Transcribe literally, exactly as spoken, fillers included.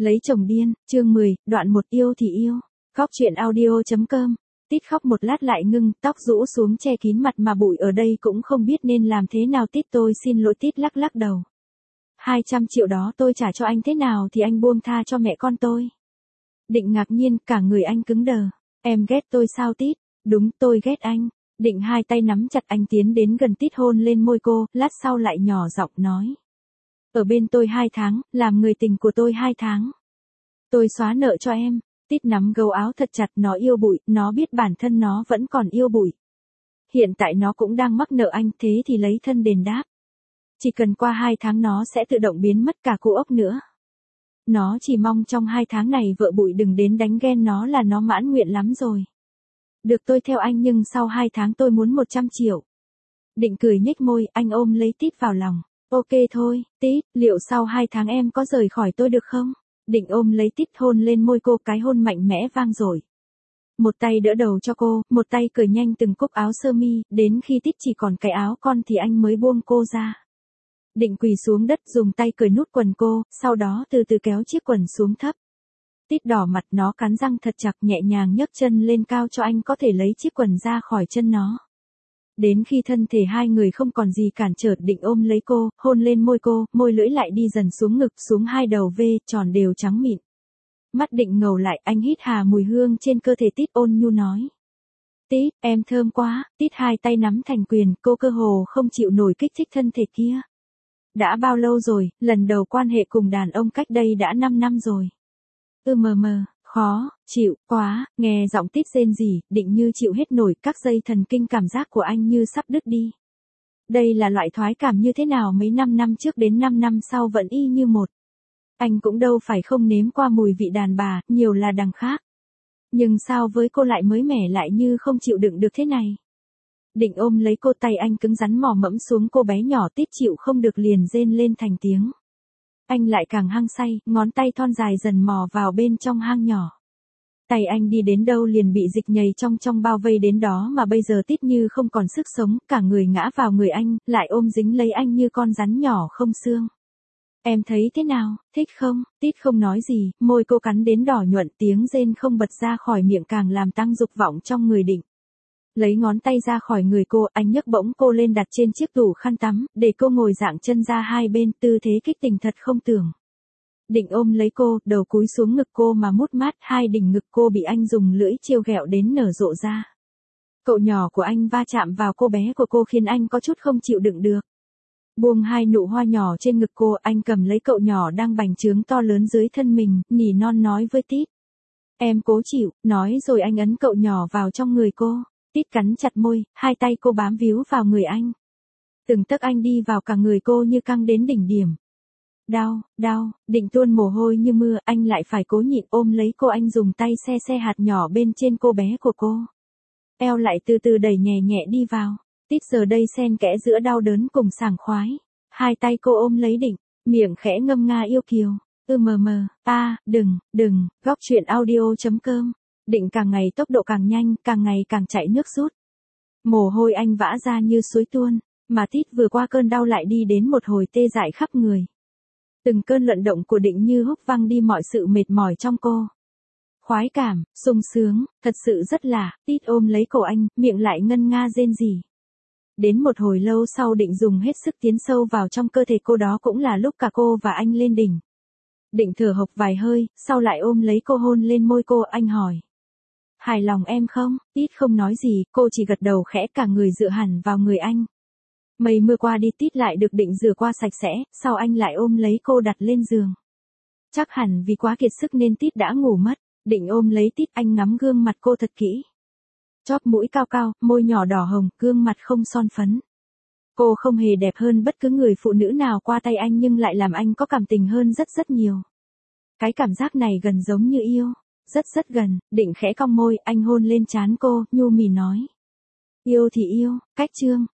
Lấy chồng điên, chương mười, đoạn một yêu thì yêu. Góc truyện audio.com. Tít khóc một lát lại ngưng, tóc rũ xuống che kín mặt mà bụi ở đây cũng không biết nên làm thế nào. Tít tôi xin lỗi. Tít lắc lắc đầu. hai trăm triệu đó tôi trả cho anh thế nào thì anh buông tha cho mẹ con tôi. Định ngạc nhiên, cả người anh cứng đờ. Em ghét tôi sao Tít? Đúng, tôi ghét anh. Định hai tay nắm chặt anh tiến đến gần Tít hôn lên môi cô, lát sau lại nhỏ giọng nói. Ở bên tôi hai tháng, làm người tình của tôi hai tháng. Tôi xóa nợ cho em. Tít nắm gấu áo thật chặt, nó yêu bụi, nó biết bản thân nó vẫn còn yêu bụi. Hiện tại nó cũng đang mắc nợ anh, thế thì lấy thân đền đáp. Chỉ cần qua hai tháng nó sẽ tự động biến mất cả cụ ốc nữa. Nó chỉ mong trong hai tháng này vợ bụi đừng đến đánh ghen nó là nó mãn nguyện lắm rồi. Được tôi theo anh nhưng sau hai tháng tôi muốn một trăm triệu. Định cười nhếch môi, anh ôm lấy Tít vào lòng. Ok thôi, Tít, liệu sau hai tháng em có rời khỏi tôi được không? Định ôm lấy Tít hôn lên môi cô, cái hôn mạnh mẽ vang dội. Một tay đỡ đầu cho cô, một tay cởi nhanh từng cúc áo sơ mi, đến khi Tít chỉ còn cái áo con thì anh mới buông cô ra. Định quỳ xuống đất dùng tay cởi nút quần cô, sau đó từ từ kéo chiếc quần xuống thấp. Tít đỏ mặt, nó cắn răng thật chặt, nhẹ nhàng nhấc chân lên cao cho anh có thể lấy chiếc quần ra khỏi chân nó. Đến khi thân thể hai người không còn gì cản trở, Định ôm lấy cô, hôn lên môi cô, môi lưỡi lại đi dần xuống ngực, xuống hai đầu V, tròn đều trắng mịn. Mắt Định ngầu lại, anh hít hà mùi hương trên cơ thể Tít, ôn nhu nói. Tít, em thơm quá. Tít hai tay nắm thành quyền, cô cơ hồ không chịu nổi kích thích thân thể kia. Đã bao lâu rồi, lần đầu quan hệ cùng đàn ông cách đây đã năm năm rồi. Ừ mờ mờ, khó, chịu, quá, nghe giọng Tít rên rỉ, Định như chịu hết nổi, các dây thần kinh cảm giác của anh như sắp đứt đi. Đây là loại thoái cảm như thế nào mấy năm năm trước đến năm năm sau vẫn y như một. Anh cũng đâu phải không nếm qua mùi vị đàn bà, nhiều là đằng khác. Nhưng sao với cô lại mới mẻ lại như không chịu đựng được thế này? Định ôm lấy cô, tay anh cứng rắn mò mẫm xuống cô bé nhỏ, Tít chịu không được liền rên lên thành tiếng. Anh lại càng hăng say, ngón tay thon dài dần mò vào bên trong hang nhỏ. Tay anh đi đến đâu liền bị dịch nhầy trong trong bao vây đến đó mà bây giờ Tít như không còn sức sống, cả người ngã vào người anh, lại ôm dính lấy anh như con rắn nhỏ không xương. Em thấy thế nào, thích không? Tít không nói gì, môi cô cắn đến đỏ nhuận, tiếng rên không bật ra khỏi miệng càng làm tăng dục vọng trong người Định. Lấy ngón tay ra khỏi người cô, anh nhấc bổng cô lên đặt trên chiếc tủ khăn tắm, để cô ngồi dạng chân ra hai bên, tư thế kích tình thật không tưởng. Định ôm lấy cô, đầu cúi xuống ngực cô mà mút mát, hai đỉnh ngực cô bị anh dùng lưỡi trêu ghẹo đến nở rộ ra. Cậu nhỏ của anh va chạm vào cô bé của cô khiến anh có chút không chịu đựng được. Buông hai nụ hoa nhỏ trên ngực cô, anh cầm lấy cậu nhỏ đang bành trướng to lớn dưới thân mình, nỉ non nói với Tít. Em cố chịu, nói rồi anh ấn cậu nhỏ vào trong người cô. Tít cắn chặt môi, hai tay cô bám víu vào người anh. Từng tấc anh đi vào cả người cô như căng đến đỉnh điểm. Đau, đau, Định tuôn mồ hôi như mưa, anh lại phải cố nhịn ôm lấy cô, anh dùng tay xe xe hạt nhỏ bên trên cô bé của cô. Eo lại từ từ đẩy nhẹ nhẹ đi vào. Tít giờ đây xen kẽ giữa đau đớn cùng sảng khoái. Hai tay cô ôm lấy Định, miệng khẽ ngâm nga yêu kiều. Ừ mờ mờ, a, đừng, đừng, góc truyện audio.com. Định càng ngày tốc độ càng nhanh, càng ngày càng chạy nước rút. Mồ hôi anh vã ra như suối tuôn, mà Tít vừa qua cơn đau lại đi đến một hồi tê dại khắp người. Từng cơn luận động của Định như húc văng đi mọi sự mệt mỏi trong cô. Khoái cảm, sung sướng, thật sự rất lạ. Tít ôm lấy cổ anh, miệng lại ngân nga rên rỉ. Đến một hồi lâu sau Định dùng hết sức tiến sâu vào trong cơ thể cô, đó cũng là lúc cả cô và anh lên đỉnh. Định thở hộc vài hơi, sau lại ôm lấy cô hôn lên môi cô, anh hỏi. Hài lòng em không? Tít không nói gì, cô chỉ gật đầu khẽ, cả người dựa hẳn vào người anh. Mây mưa qua đi, Tít lại được Định rửa qua sạch sẽ, sau anh lại ôm lấy cô đặt lên giường. Chắc hẳn vì quá kiệt sức nên Tít đã ngủ mất. Định ôm lấy Tít, anh ngắm gương mặt cô thật kỹ. Chóp mũi cao cao, môi nhỏ đỏ hồng, gương mặt không son phấn. Cô không hề đẹp hơn bất cứ người phụ nữ nào qua tay anh nhưng lại làm anh có cảm tình hơn rất rất nhiều. Cái cảm giác này gần giống như yêu. Rất rất gần. Định khẽ cong môi, anh hôn lên trán cô, nhu mì nói. Yêu thì yêu, cách chương.